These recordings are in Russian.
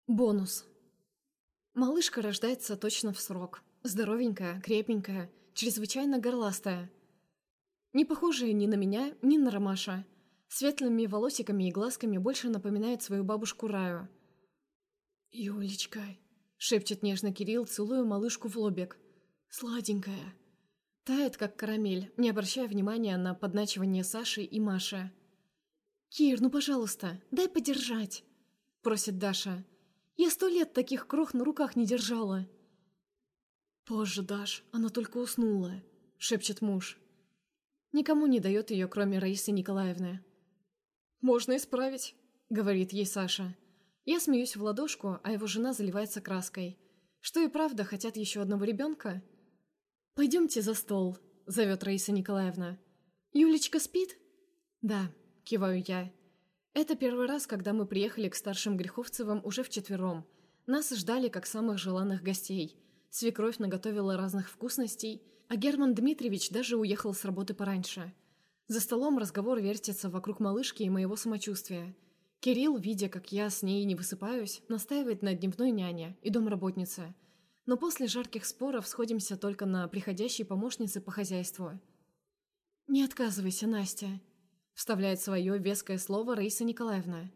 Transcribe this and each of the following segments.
Бонус. Малышка рождается точно в срок. Здоровенькая, крепенькая, чрезвычайно горластая. Не похожая ни на меня, ни на Ромаша. Светлыми волосиками и глазками больше напоминает свою бабушку Раю. «Юлечка», — шепчет нежно Кирилл, целуя малышку в лобик. «Сладенькая». Тает, как карамель, не обращая внимания на подначивание Саши и Маши. «Кир, ну пожалуйста, дай подержать», — просит Даша. «Я 100 лет таких крох на руках не держала». «Позже, Даш, она только уснула», — шепчет муж. Никому не дает ее, кроме Раисы Николаевны. «Можно исправить», — говорит ей Саша. Я смеюсь в ладошку, а его жена заливается краской. Что и правда, хотят еще одного ребенка? «Пойдемте за стол», — зовет Раиса Николаевна. «Юлечка спит?» «Да», — киваю я. Это первый раз, когда мы приехали к старшим Греховцевым уже вчетвером. Нас ждали как самых желанных гостей. Свекровь наготовила разных вкусностей, а Герман Дмитриевич даже уехал с работы пораньше. За столом разговор вертится вокруг малышки и моего самочувствия. Кирилл, видя, как я с ней не высыпаюсь, настаивает на дневной няне и домработнице. Но после жарких споров сходимся только на приходящей помощнице по хозяйству. «Не отказывайся, Настя», — вставляет свое веское слово Раиса Николаевна.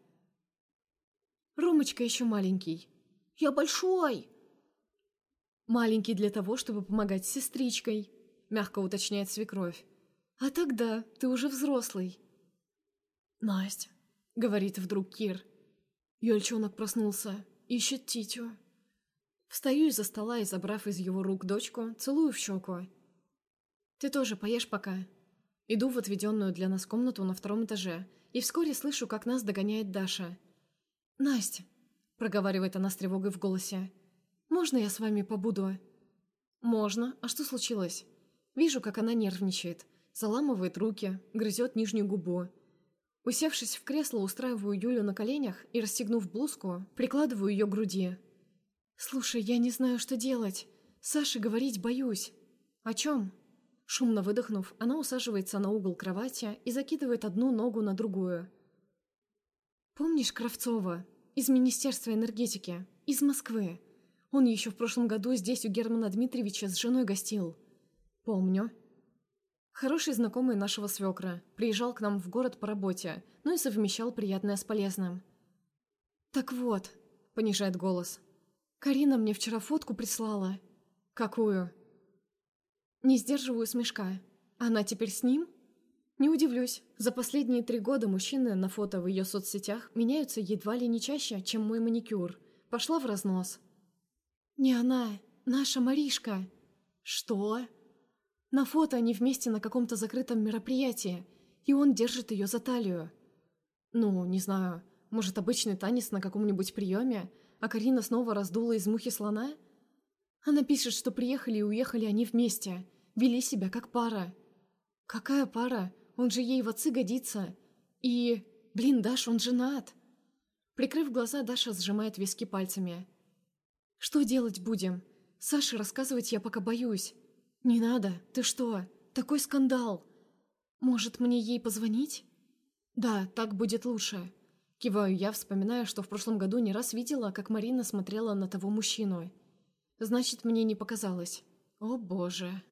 «Ромочка еще маленький». «Я большой!» «Маленький для того, чтобы помогать с сестричкой», — мягко уточняет свекровь. «А тогда ты уже взрослый». «Настя», — говорит вдруг Кир. Ёльчонок проснулся, ищет Титю. Встаю из-за стола и, забрав из его рук дочку, целую в щеку. «Ты тоже поешь пока». Иду в отведенную для нас комнату на 2-м этаже и вскоре слышу, как нас догоняет Даша. «Настя», — проговаривает она с тревогой в голосе, — «можно я с вами побуду?» «Можно. А что случилось?» Вижу, как она нервничает, заламывает руки, грызет нижнюю губу. Усевшись в кресло, устраиваю Юлю на коленях и, расстегнув блузку, прикладываю ее к груди. «Слушай, я не знаю, что делать. Саше говорить боюсь». «О чем?» Шумно выдохнув, она усаживается на угол кровати и закидывает одну ногу на другую. «Помнишь Кравцова? Из Министерства энергетики. Из Москвы. Он еще в прошлом году здесь у Германа Дмитриевича с женой гостил». «Помню». Хороший знакомый нашего свекра. Приезжал к нам в город по работе, но и совмещал приятное с полезным. «Так вот», — понижает голос, — «Карина мне вчера фотку прислала». «Какую?» Не сдерживаю смешка. Она теперь с ним? Не удивлюсь. За последние 3 года мужчины на фото в ее соцсетях меняются едва ли не чаще, чем мой маникюр. Пошла в разнос. «Не она, наша Маришка». «Что?» На фото они вместе на каком-то закрытом мероприятии, и он держит ее за талию. Ну, не знаю, может, обычный танец на каком-нибудь приеме, а Карина снова раздула из мухи слона? Она пишет, что приехали и уехали они вместе, вели себя как пара. Какая пара? Он же ей в отцы годится. И, блин, Даш, он женат. Прикрыв глаза, Даша сжимает виски пальцами. «Что делать будем? Саше рассказывать я пока боюсь». «Не надо, ты что? Такой скандал!» «Может, мне ей позвонить?» «Да, так будет лучше». Киваю я, вспоминая, что в прошлом году не раз видела, как Марина смотрела на того мужчину. Значит, мне не показалось. О боже.